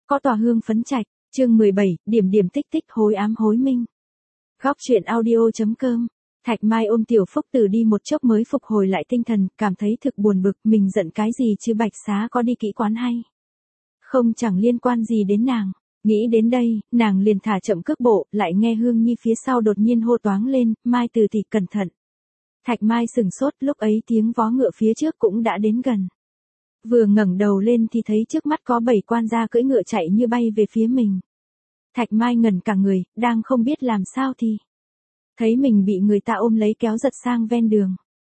có tòa hương phấn trạch, chương 17, điểm điểm tích tích hối ám hối minh. Góc truyện audio.com. Thạch Mai ôm Tiểu Phúc Tử đi một chốc mới phục hồi lại tinh thần, cảm thấy thực buồn bực, mình giận cái gì chứ Bạch Xá có đi kỹ quán hay không chẳng liên quan gì đến nàng. Nghĩ đến đây, nàng liền thả chậm cước bộ, lại nghe Hương Nhi phía sau đột nhiên hô toáng lên, Mai từ tỷ cẩn thận. Thạch Mai sừng sốt, lúc ấy tiếng vó ngựa phía trước cũng đã đến gần. Vừa ngẩng đầu lên thì thấy trước mắt có 7 quan gia cưỡi ngựa chạy như bay về phía mình. Thạch Mai ngẩn cả người, đang không biết làm sao thì thấy mình bị người ta ôm lấy kéo giật sang ven đường.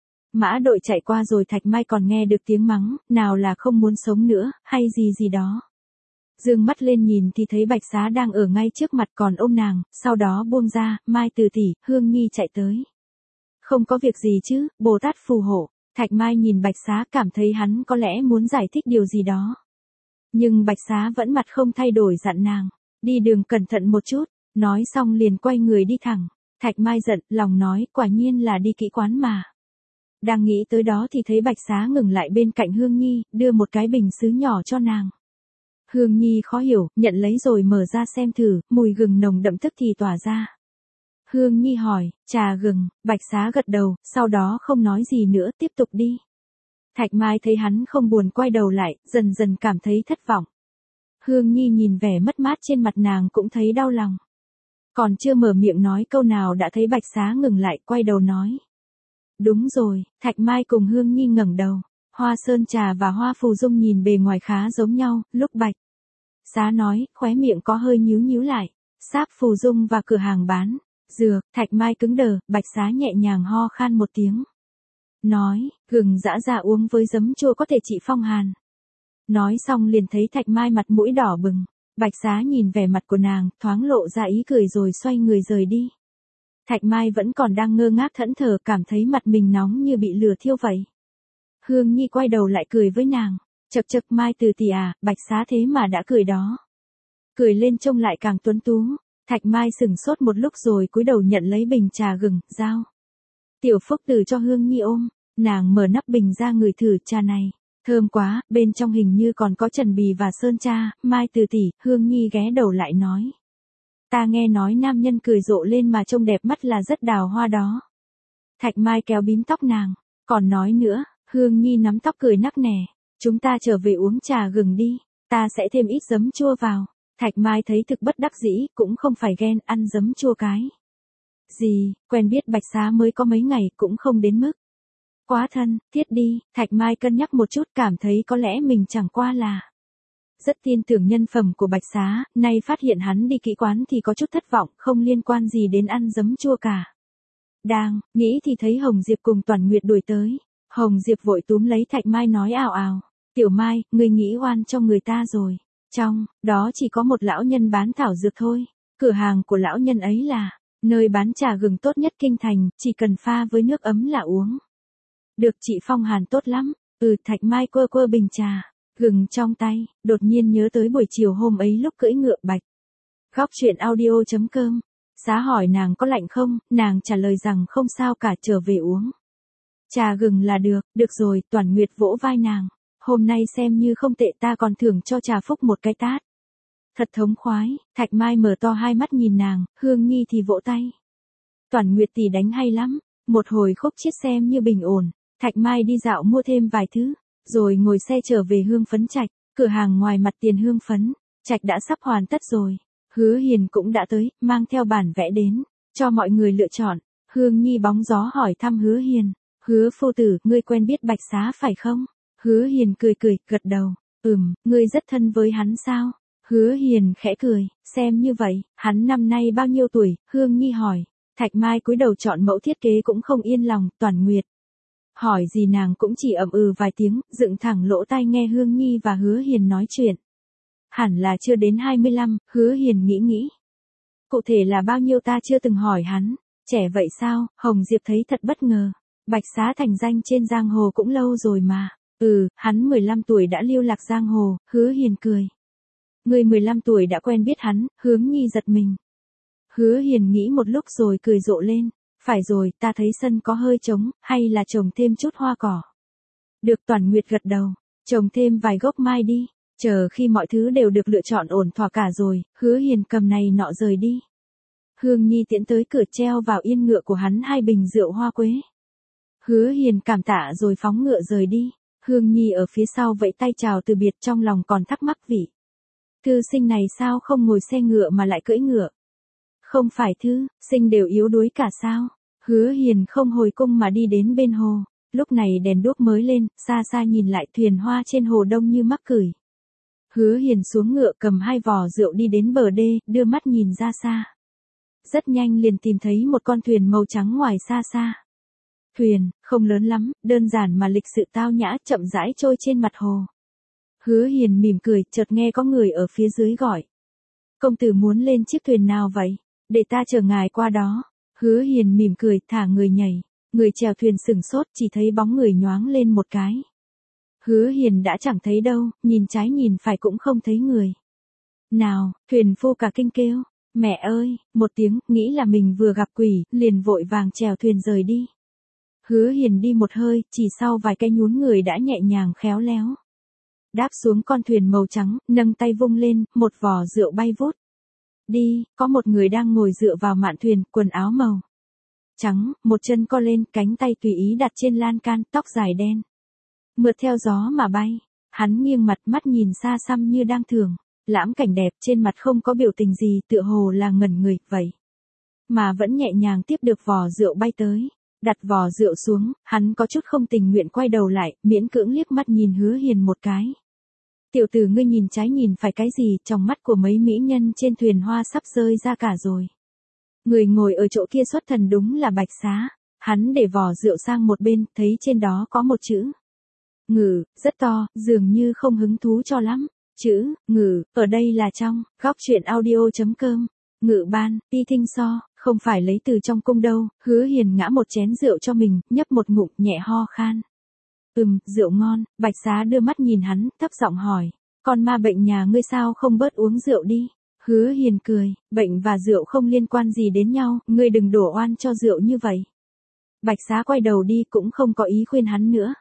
Mã đội chạy qua rồi Thạch Mai còn nghe được tiếng mắng, nào là không muốn sống nữa, hay gì gì đó. Dương mắt lên nhìn thì thấy Bạch Xá đang ở ngay trước mặt còn ôm nàng, sau đó buông ra, Mai từ tỷ, Hương Nhi chạy tới. Không có việc gì chứ, Bồ Tát phù hộ. Thạch Mai nhìn Bạch Xá cảm thấy hắn có lẽ muốn giải thích điều gì đó. Nhưng Bạch Xá vẫn mặt không thay đổi dặn nàng, đi đường cẩn thận một chút, nói xong liền quay người đi thẳng. Thạch Mai giận, lòng nói, quả nhiên là đi kỹ quán mà. Đang nghĩ tới đó thì thấy Bạch Xá ngừng lại bên cạnh Hương Nhi, đưa một cái bình sứ nhỏ cho nàng. Hương Nhi khó hiểu, nhận lấy rồi mở ra xem thử, mùi gừng nồng đậm tức thì tỏa ra. Hương Nhi hỏi, trà gừng, Bạch Xá gật đầu, sau đó không nói gì nữa, tiếp tục đi. Thạch Mai thấy hắn không buồn quay đầu lại, dần dần cảm thấy thất vọng. Hương Nhi nhìn vẻ mất mát trên mặt nàng cũng thấy đau lòng. Còn chưa mở miệng nói câu nào đã thấy Bạch Xá ngừng lại, quay đầu nói. Đúng rồi, Thạch Mai cùng Hương Nhi ngẩng đầu. Hoa sơn trà và hoa phù dung nhìn bề ngoài khá giống nhau, lúc Bạch Xá nói, khóe miệng có hơi nhíu nhíu lại. Sáp phù dung và cửa hàng bán dược. Thạch Mai cứng đờ, Bạch Xá nhẹ nhàng ho khan một tiếng. Nói, gừng giã ra uống với giấm chua có thể trị phong hàn. Nói xong liền thấy Thạch Mai mặt mũi đỏ bừng. Bạch Xá nhìn vẻ mặt của nàng, thoáng lộ ra ý cười rồi xoay người rời đi. Thạch Mai vẫn còn đang ngơ ngác thẫn thờ, cảm thấy mặt mình nóng như bị lửa thiêu vậy. Hương Nhi quay đầu lại cười với nàng. Chậc chậc Mai từ tỷ à, Bạch Xá thế mà đã cười đó. Cười lên trông lại càng tuấn tú. Thạch Mai sừng sốt một lúc rồi cúi đầu nhận lấy bình trà gừng, giao. Tiểu Phúc Tử cho Hương Nhi ôm, nàng mở nắp bình ra ngửi thử trà này. Thơm quá, bên trong hình như còn có trần bì và sơn cha. Mai từ tỷ, Hương Nhi ghé đầu lại nói. Ta nghe nói nam nhân cười rộ lên mà trông đẹp mắt là rất đào hoa đó. Thạch Mai kéo bím tóc nàng, còn nói nữa, Hương Nhi nắm tóc cười nắc nẻ. Chúng ta trở về uống trà gừng đi, ta sẽ thêm ít giấm chua vào. Thạch Mai thấy thực bất đắc dĩ, cũng không phải ghen, ăn giấm chua cái gì, quen biết Bạch Xá mới có mấy ngày cũng không đến mức quá thân, thiết đi. Thạch Mai cân nhắc một chút, cảm thấy có lẽ mình chẳng qua là rất tin tưởng nhân phẩm của Bạch Xá, nay phát hiện hắn đi kỹ quán thì có chút thất vọng, không liên quan gì đến ăn giấm chua cả. Đang nghĩ thì thấy Hồng Diệp cùng Toản Nguyệt đuổi tới. Hồng Diệp vội túm lấy Thạch Mai nói ào ào, Tiểu Mai, ngươi nghĩ oan cho người ta rồi. Trong đó chỉ có một lão nhân bán thảo dược thôi. Cửa hàng của lão nhân ấy là nơi bán trà gừng tốt nhất kinh thành, chỉ cần pha với nước ấm là uống được trị phong hàn tốt lắm. Thạch Mai quơ quơ bình trà gừng trong tay, đột nhiên nhớ tới buổi chiều hôm ấy lúc cưỡi ngựa Bạch. Góc truyện audio.com. Xá hỏi nàng có lạnh không, nàng trả lời rằng không sao cả, trở về uống trà gừng là được. Được rồi, Toản Nguyệt vỗ vai nàng. Hôm nay xem như không tệ, ta còn thưởng cho Trà Phúc một cái tát. Thật thống khoái. Thạch Mai mở to hai mắt nhìn nàng, Hương Nhi thì vỗ tay. Toản Nguyệt tỷ đánh hay lắm. Một hồi khúc chiết xem như bình ổn. Thạch Mai đi dạo mua thêm vài thứ, rồi ngồi xe trở về Hương Phấn Trạch. Cửa hàng ngoài mặt tiền Hương Phấn Trạch đã sắp hoàn tất rồi. Hứa Hiền cũng đã tới, mang theo bản vẽ đến, cho mọi người lựa chọn. Hương Nhi bóng gió hỏi thăm Hứa Hiền. Hứa phu tử, ngươi quen biết Bạch Xá phải không? Hứa Hiền cười cười, gật đầu. Ngươi rất thân với hắn sao? Hứa Hiền khẽ cười, xem như vậy, hắn năm nay bao nhiêu tuổi? Hương Nhi hỏi. Thạch Mai cúi đầu chọn mẫu thiết kế cũng không yên lòng. Toản Nguyệt hỏi gì nàng cũng chỉ vài tiếng, dựng thẳng lỗ tai nghe Hương Nhi và Hứa Hiền nói chuyện. Hẳn là chưa đến 25, Hứa Hiền nghĩ. Cụ thể là bao nhiêu ta chưa từng hỏi hắn. Trẻ vậy sao? Hồng Diệp thấy thật bất ngờ. Bạch Xá thành danh trên giang hồ cũng lâu rồi mà. Hắn 15 tuổi đã lưu lạc giang hồ. Hứa Hiền cười. Người 15 tuổi đã quen biết hắn. Hướng Nhi giật mình. Hứa Hiền nghĩ một lúc rồi cười rộ lên. Phải rồi, ta thấy sân có hơi trống, hay là trồng thêm chút hoa cỏ. Được. Toản Nguyệt gật đầu. Trồng thêm vài gốc mai đi. Chờ khi mọi thứ đều được lựa chọn ổn thỏa cả rồi, Hứa Hiền cầm này nọ rời đi. Hương Nhi tiễn tới cửa treo vào yên ngựa của hắn 2 bình rượu hoa quế. Hứa Hiền cảm tạ rồi phóng ngựa rời đi. Hương Nhi ở phía sau vẫy tay chào từ biệt, trong lòng còn thắc mắc vị thư sinh này sao không ngồi xe ngựa mà lại cưỡi ngựa. Không phải thư sinh đều yếu đuối cả sao? Hứa Hiền không hồi cung mà đi đến bên hồ. Lúc này đèn đuốc mới lên, xa xa nhìn lại thuyền hoa trên hồ đông như mắc cửi. Hứa Hiền xuống ngựa cầm 2 vò rượu đi đến bờ đê, đưa mắt nhìn ra xa. Rất nhanh liền tìm thấy một con thuyền màu trắng ngoài xa xa. Thuyền, không lớn lắm, đơn giản mà lịch sự tao nhã, chậm rãi trôi trên mặt hồ. Hứa Hiền mỉm cười, chợt nghe có người ở phía dưới gọi. Công tử muốn lên chiếc thuyền nào vậy? Để ta chở ngài qua đó. Hứa Hiền mỉm cười, thả người nhảy. Người chèo thuyền sửng sốt, chỉ thấy bóng người nhoáng lên một cái. Hứa Hiền đã chẳng thấy đâu, nhìn trái nhìn phải cũng không thấy người. Nào, thuyền phu cả kinh kêu. Mẹ ơi, một tiếng, nghĩ là mình vừa gặp quỷ, liền vội vàng chèo thuyền rời đi. Hứa Hiền đi một hơi, chỉ sau vài cái nhún người đã nhẹ nhàng khéo léo. Đáp xuống con thuyền màu trắng, nâng tay vung lên, một vò rượu bay vút. Đi, có một người đang ngồi dựa vào mạn thuyền, quần áo màu trắng, một chân co lên, cánh tay tùy ý đặt trên lan can, tóc dài đen mượt theo gió mà bay. Hắn nghiêng mặt, mắt nhìn xa xăm như đang thưởng lãm cảnh đẹp, trên mặt không có biểu tình gì, tựa hồ là ngẩn người vậy. Mà vẫn nhẹ nhàng tiếp được vò rượu bay tới. Đặt vò rượu xuống, hắn có chút không tình nguyện quay đầu lại, miễn cưỡng liếc mắt nhìn Hứa Hiền một cái. Tiểu tử ngươi nhìn trái nhìn phải cái gì, trong mắt của mấy mỹ nhân trên thuyền hoa sắp rơi ra cả rồi. Người ngồi ở chỗ kia xuất thần đúng là Bạch Xá. Hắn để vò rượu sang một bên, thấy trên đó có một chữ Ngự, rất to, dường như không hứng thú cho lắm. Chữ Ngự, ở đây là trong góc truyện audio.com. Ngự ban, ti thinh so, không phải lấy từ trong cung đâu. Hứa Hiền ngã một chén rượu cho mình, nhấp một ngụm, nhẹ ho khan. Rượu ngon. Bạch Xá đưa mắt nhìn hắn, thấp giọng hỏi. Con ma bệnh nhà ngươi sao không bớt uống rượu đi? Hứa Hiền cười, bệnh và rượu không liên quan gì đến nhau, ngươi đừng đổ oan cho rượu như vậy. Bạch Xá quay đầu đi cũng không có ý khuyên hắn nữa.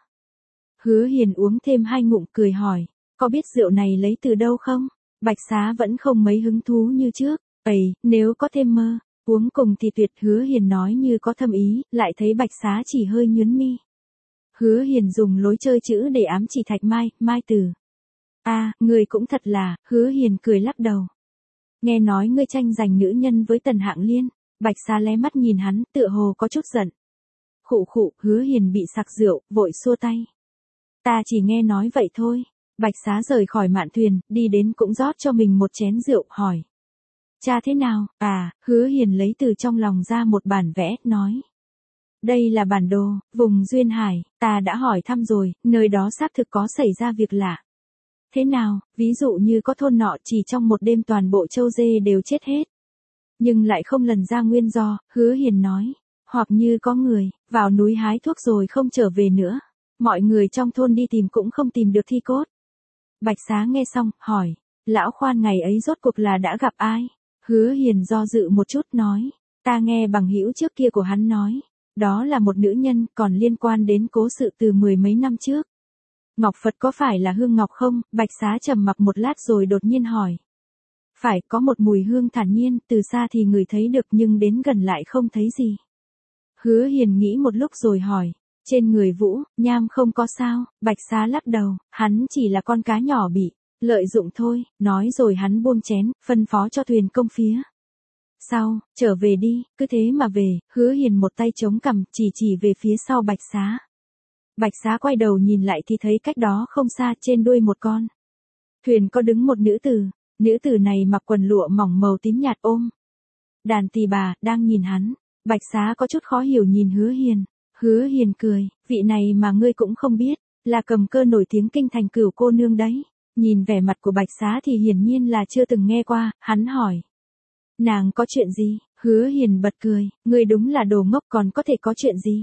Hứa Hiền uống thêm 2 ngụm cười hỏi, có biết rượu này lấy từ đâu không? Bạch Xá vẫn không mấy hứng thú như trước. Nếu có thêm mơ, uống cùng thì tuyệt. Hứa Hiền nói như có thâm ý, lại thấy Bạch Xá chỉ hơi nhướng mi. Hứa Hiền dùng lối chơi chữ để ám chỉ Thạch Mai, Mai Tử. Người cũng thật là. Hứa Hiền cười lắc đầu. Nghe nói ngươi tranh giành nữ nhân với Tần Hạng Liên. Bạch Xá lé mắt nhìn hắn, tựa hồ có chút giận. Khụ, Hứa Hiền bị sặc rượu, vội xua tay. Ta chỉ nghe nói vậy thôi. Bạch Xá rời khỏi mạn thuyền, đi đến cũng rót cho mình một chén rượu, hỏi. Cha thế nào? Hứa Hiền lấy từ trong lòng ra một bản vẽ, nói. Đây là bản đồ, vùng Duyên Hải, ta đã hỏi thăm rồi, nơi đó xác thực có xảy ra việc lạ. Thế nào, ví dụ như có thôn nọ chỉ trong một đêm toàn bộ trâu dê đều chết hết. Nhưng lại không lần ra nguyên do, Hứa Hiền nói. Hoặc như có người, vào núi hái thuốc rồi không trở về nữa. Mọi người trong thôn đi tìm cũng không tìm được thi cốt. Bạch Xá nghe xong, hỏi. Lão khoan ngày ấy rốt cuộc là đã gặp ai? Hứa Hiền do dự một chút nói. Ta nghe bằng hữu trước kia của hắn nói. Đó là một nữ nhân, còn liên quan đến cố sự từ 10 mấy năm trước. Ngọc Phật có phải là hương ngọc không? Bạch Xá trầm mặc một lát rồi đột nhiên hỏi. Phải, có một mùi hương thản nhiên, từ xa thì người thấy được nhưng đến gần lại không thấy gì. Hứa Hiền nghĩ một lúc rồi hỏi. Trên người Vũ, Nham không có sao? Bạch Xá lắc đầu, hắn chỉ là con cá nhỏ bị lợi dụng thôi. Nói rồi hắn buông chén, phân phó cho thuyền công phía sau, trở về đi. Cứ thế mà về. Hứa Hiền một tay chống cằm, chỉ về phía sau Bạch Xá. Bạch Xá quay đầu nhìn lại thì thấy cách đó không xa, trên đuôi một con thuyền có đứng một nữ tử. Nữ tử này mặc quần lụa mỏng màu tím nhạt, ôm đàn tỳ bà, đang nhìn hắn. Bạch Xá có chút khó hiểu nhìn Hứa Hiền. Hứa Hiền cười, vị này mà ngươi cũng không biết, là Cầm Cơ nổi tiếng kinh thành Cửu cô nương đấy. Nhìn vẻ mặt của Bạch Xá thì hiển nhiên là chưa từng nghe qua, hắn hỏi. Nàng có chuyện gì? Hứa Hiền bật cười, ngươi đúng là đồ ngốc, còn có thể có chuyện gì?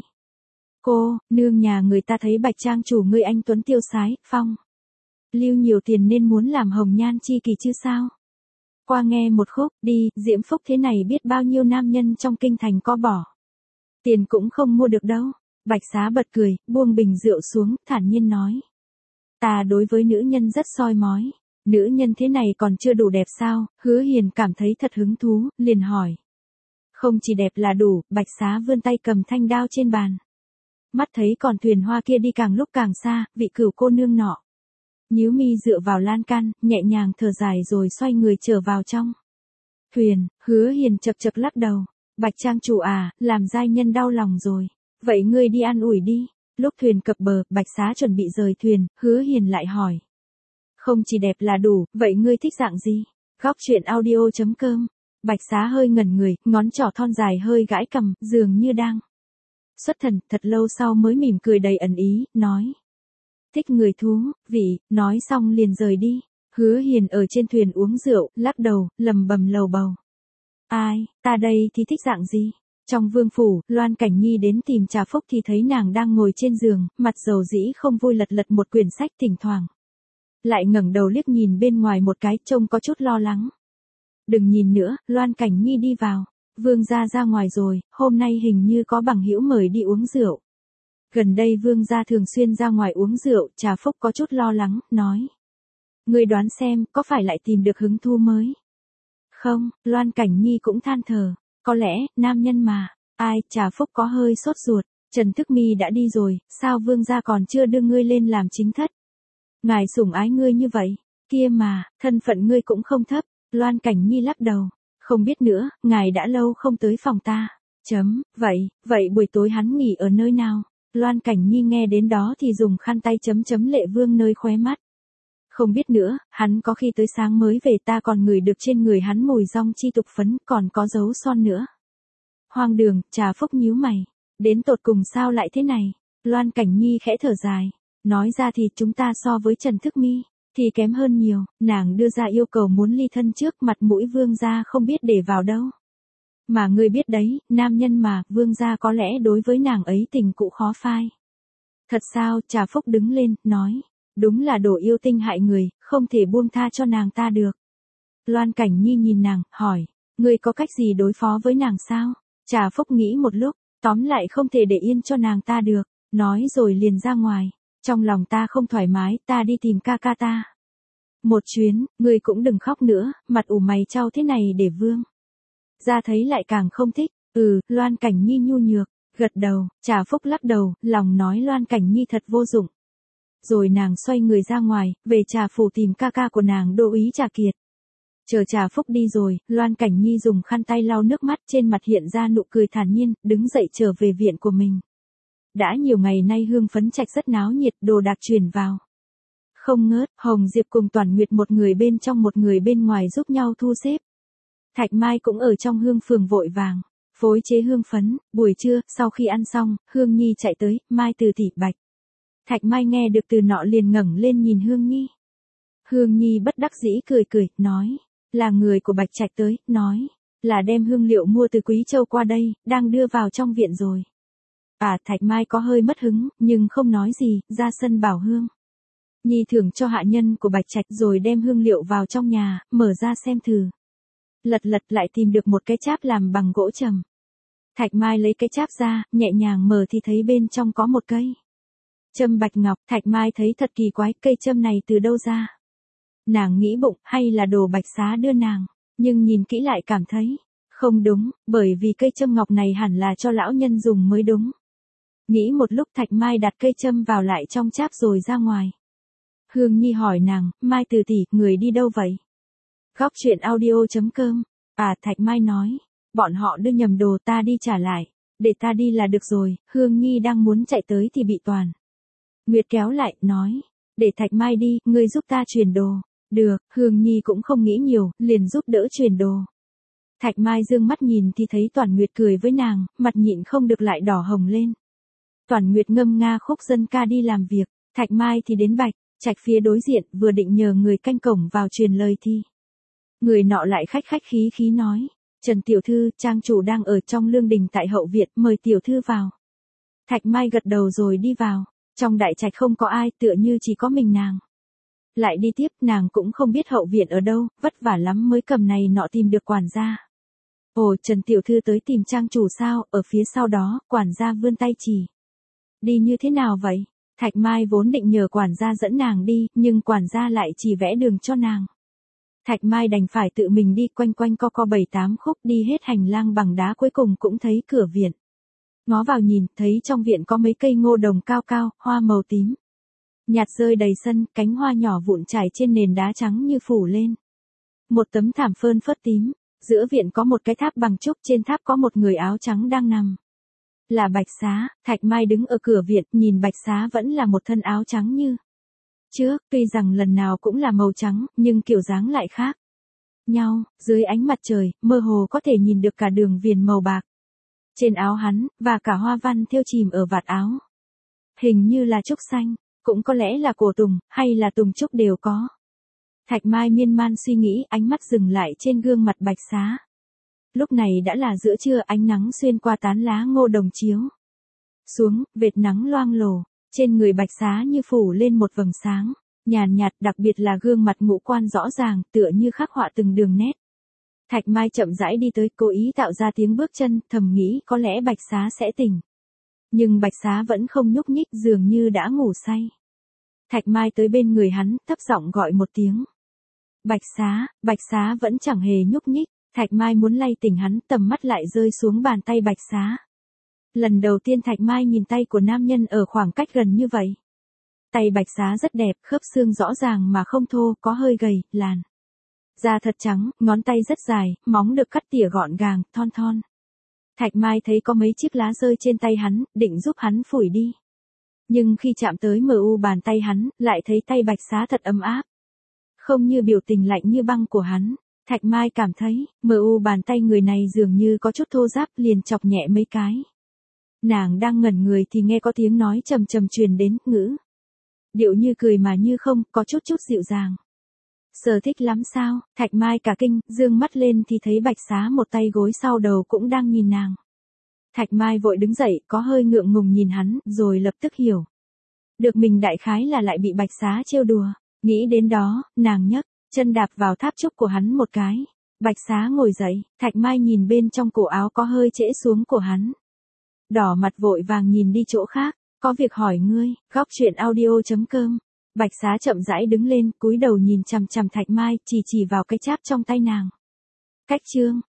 Cô, nương nhà người ta thấy Bạch trang chủ ngươi anh tuấn tiêu sái, phong lưu nhiều tiền nên muốn làm hồng nhan chi kỷ chứ sao? Qua nghe một khúc, đi, diễm phúc thế này biết bao nhiêu nam nhân trong kinh thành có bỏ tiền cũng không mua được đâu. Bạch Xá bật cười, buông bình rượu xuống, thản nhiên nói. Ta đối với nữ nhân rất soi mói. Nữ nhân thế này còn chưa đủ đẹp sao? Hứa Hiền cảm thấy thật hứng thú, liền hỏi. Không chỉ đẹp là đủ, Bạch Xá vươn tay cầm thanh đao trên bàn. Mắt thấy còn thuyền hoa kia đi càng lúc càng xa, vị cửu cô nương nọ. Nhíu mi dựa vào lan can, nhẹ nhàng thở dài rồi xoay người trở vào trong. Thuyền, Hứa Hiền chật chật lắc đầu. Bạch trang chủ à, làm giai nhân đau lòng rồi. Vậy ngươi đi an ủi đi. Lúc thuyền cập bờ, Bạch Xá chuẩn bị rời thuyền, Hứa Hiền lại hỏi. Không chỉ đẹp là đủ, vậy ngươi thích dạng gì? Góc truyện audio.com. Bạch Xá hơi ngẩn người, ngón trỏ thon dài hơi gãi cằm, dường như đang xuất thần, thật lâu sau mới mỉm cười đầy ẩn ý, nói. Thích người thú, vị, nói xong liền rời đi. Hứa Hiền ở trên thuyền uống rượu, lắc đầu, lầm bầm lầu bầu. Ai, ta đây thì thích dạng gì? Trong vương phủ, Loan Cảnh Nhi đến tìm Trà Phúc thì thấy nàng đang ngồi trên giường, mặt dầu dĩ không vui lật lật một quyển sách thỉnh thoảng. Lại ngẩng đầu liếc nhìn bên ngoài một cái, trông có chút lo lắng. Đừng nhìn nữa, Loan Cảnh Nhi đi vào. Vương gia ra ngoài rồi, hôm nay hình như có bằng hữu mời đi uống rượu. Gần đây vương gia thường xuyên ra ngoài uống rượu, Trà Phúc có chút lo lắng, nói. Ngươi đoán xem, có phải lại tìm được hứng thú mới? Không, Loan Cảnh Nhi cũng than thở. Có lẽ, nam nhân mà. Ai, Trà Phúc có hơi sốt ruột. Trần Thức Mi đã đi rồi, sao vương gia còn chưa đưa ngươi lên làm chính thất? Ngài sủng ái ngươi như vậy. Kia mà, thân phận ngươi cũng không thấp. Loan Cảnh Nhi lắc đầu. Không biết nữa, ngài đã lâu không tới phòng ta. Vậy buổi tối hắn nghỉ ở nơi nào? Loan Cảnh Nhi nghe đến đó thì dùng khăn tay chấm lệ vương nơi khóe mắt. Không biết nữa, hắn có khi tới sáng mới về, ta còn ngửi được trên người hắn mùi rong chi tục phấn, còn có dấu son nữa. Hoang đường, Trà Phúc nhíu mày. Đến tột cùng sao lại thế này? Loan Cảnh Nhi khẽ thở dài. Nói ra thì chúng ta so với Trần Thức Mi thì kém hơn nhiều. Nàng đưa ra yêu cầu muốn ly thân trước, mặt mũi vương gia không biết để vào đâu. Mà ngươi biết đấy, nam nhân mà, vương gia có lẽ đối với nàng ấy tình cũ khó phai. Thật sao? Trà Phúc đứng lên, nói. Đúng là đồ yêu tinh hại người, không thể buông tha cho nàng ta được. Loan Cảnh Nhi nhìn nàng, hỏi. Ngươi có cách gì đối phó với nàng sao? Trà Phúc nghĩ một lúc, tóm lại không thể để yên cho nàng ta được. Nói rồi liền ra ngoài. Trong lòng ta không thoải mái, ta đi tìm ca ca ta. Một chuyến, ngươi cũng đừng khóc nữa, mặt ủ mày chau thế này để vương ra thấy lại càng không thích. Loan Cảnh Nhi nhu nhược, gật đầu. Trà Phúc lắc đầu, lòng nói Loan Cảnh Nhi thật vô dụng. Rồi nàng xoay người ra ngoài, về Trà phủ tìm ca ca của nàng Đô úy Trà Kiệt. Chờ Trà Phúc đi rồi, Loan Cảnh Nhi dùng khăn tay lau nước mắt, trên mặt hiện ra nụ cười thản nhiên, đứng dậy trở về viện của mình. Đã nhiều ngày nay Hương Phấn Trạch rất náo nhiệt, đồ đạc chuyển vào. Không ngớt, Hồng Diệp cùng Toản Nguyệt một người bên trong một người bên ngoài giúp nhau thu xếp. Thạch Mai cũng ở trong Hương phường vội vàng phối chế hương phấn. Buổi trưa, sau khi ăn xong, Hương Nhi chạy tới, Mai từ tỷ Bạch. Thạch Mai nghe được từ nọ liền ngẩng lên nhìn Hương Nhi. Hương Nhi bất đắc dĩ cười, nói. Là người của Bạch Trạch tới, nói. Là đem hương liệu mua từ Quý Châu qua đây, đang đưa vào trong viện rồi. Thạch Mai có hơi mất hứng, nhưng không nói gì, ra sân bảo Hương Nhi thưởng cho hạ nhân của Bạch Trạch rồi đem hương liệu vào trong nhà, mở ra xem thử. Lật lại tìm được một cái cháp làm bằng gỗ trầm. Thạch Mai lấy cái cháp ra, nhẹ nhàng mở thì thấy bên trong có một cây châm bạch ngọc. Thạch Mai thấy thật kỳ quái, cây châm này từ đâu ra? Nàng nghĩ bụng, hay là đồ Bạch Xá đưa nàng, nhưng nhìn kỹ lại cảm thấy không đúng, bởi vì cây châm ngọc này hẳn là cho lão nhân dùng mới đúng. Nghĩ một lúc Thạch Mai đặt cây châm vào lại trong cháp rồi ra ngoài. Hương Nhi hỏi nàng, Mai từ tỷ, người đi đâu vậy? Góc truyện audio.com. Thạch Mai nói, bọn họ đưa nhầm đồ, ta đi trả lại. Để ta đi là được rồi. Hương Nhi đang muốn chạy tới thì bị Toản Nguyệt kéo lại, nói. Để Thạch Mai đi, ngươi giúp ta truyền đồ. Được, Hương Nhi cũng không nghĩ nhiều, liền giúp đỡ truyền đồ. Thạch Mai dương mắt nhìn thì thấy Toản Nguyệt cười với nàng, mặt nhịn không được lại đỏ hồng lên. Toản Nguyệt ngâm nga khúc dân ca đi làm việc, Thạch Mai thì đến Bạch Trạch phía đối diện, vừa định nhờ người canh cổng vào truyền lời thì người nọ lại khách khí nói. Trần tiểu thư, trang chủ đang ở trong lương đình tại hậu viện, mời tiểu thư vào. Thạch Mai gật đầu rồi đi vào. Trong đại trạch không có ai, tựa như chỉ có mình nàng. Lại đi tiếp, nàng cũng không biết hậu viện ở đâu, vất vả lắm mới cầm này nọ tìm được quản gia. Ồ, Trần tiểu thư tới tìm trang chủ sao? Ở phía sau đó, quản gia vươn tay chỉ. Đi như thế nào vậy? Thạch Mai vốn định nhờ quản gia dẫn nàng đi, nhưng quản gia lại chỉ vẽ đường cho nàng. Thạch Mai đành phải tự mình đi quanh quanh co co 7-8 khúc, đi hết hành lang bằng đá, cuối cùng cũng thấy cửa viện. Ngó vào nhìn, thấy trong viện có mấy cây ngô đồng cao cao, hoa màu tím nhạt rơi đầy sân, cánh hoa nhỏ vụn trải trên nền đá trắng như phủ lên một tấm thảm phơn phớt tím. Giữa viện có một cái tháp bằng trúc, trên tháp có một người áo trắng đang nằm. Là Bạch Xá. Thạch Mai đứng ở cửa viện, nhìn Bạch Xá vẫn là một thân áo trắng như trước, tuy rằng lần nào cũng là màu trắng, nhưng kiểu dáng lại khác nhau. Dưới ánh mặt trời, mơ hồ có thể nhìn được cả đường viền màu bạc trên áo hắn, và cả hoa văn thêu chìm ở vạt áo. Hình như là trúc xanh, cũng có lẽ là cổ tùng, hay là tùng trúc đều có. Thạch Mai miên man suy nghĩ, ánh mắt dừng lại trên gương mặt Bạch Xá. Lúc này đã là giữa trưa, ánh nắng xuyên qua tán lá ngô đồng chiếu xuống, vệt nắng loang lổ, trên người Bạch Xá như phủ lên một vầng sáng nhàn nhạt, đặc biệt là gương mặt ngũ quan rõ ràng, tựa như khắc họa từng đường nét. Thạch Mai chậm rãi đi tới, cố ý tạo ra tiếng bước chân, thầm nghĩ có lẽ Bạch Xá sẽ tỉnh. Nhưng Bạch Xá vẫn không nhúc nhích, dường như đã ngủ say. Thạch Mai tới bên người hắn, thấp giọng gọi một tiếng. Bạch Xá vẫn chẳng hề nhúc nhích. Thạch Mai muốn lay tỉnh hắn, tầm mắt lại rơi xuống bàn tay Bạch Xá. Lần đầu tiên Thạch Mai nhìn tay của nam nhân ở khoảng cách gần như vậy. Tay Bạch Xá rất đẹp, khớp xương rõ ràng mà không thô, có hơi gầy, làn da thật trắng, ngón tay rất dài, móng được cắt tỉa gọn gàng, thon thon. Thạch Mai thấy có mấy chiếc lá rơi trên tay hắn, định giúp hắn phủi đi. Nhưng khi chạm tới bàn tay hắn, lại thấy tay Bạch Xá thật ấm áp. Không như biểu tình lạnh như băng của hắn. Thạch Mai cảm thấy, bàn tay người này dường như có chút thô ráp, liền chọc nhẹ mấy cái. Nàng đang ngẩn người thì nghe có tiếng nói trầm trầm truyền đến, ngữ điệu như cười mà như không, có chút dịu dàng. Sở thích lắm sao? Thạch Mai cả kinh, dương mắt lên thì thấy Bạch Xá một tay gối sau đầu cũng đang nhìn nàng. Thạch Mai vội đứng dậy, có hơi ngượng ngùng nhìn hắn, rồi lập tức hiểu được mình đại khái là lại bị Bạch Xá trêu đùa. Nghĩ đến đó, nàng nhấc chân đạp vào tháp trúc của hắn một cái. Bạch Xá ngồi dậy, Thạch Mai nhìn bên trong cổ áo có hơi trễ xuống của hắn. Đỏ mặt vội vàng nhìn đi chỗ khác, có việc hỏi ngươi. Góc truyện audio.com. Bạch Xá chậm rãi đứng lên, cúi đầu nhìn chằm chằm Thạch Mai, chỉ vào cái cháp trong tay nàng. Cách chương.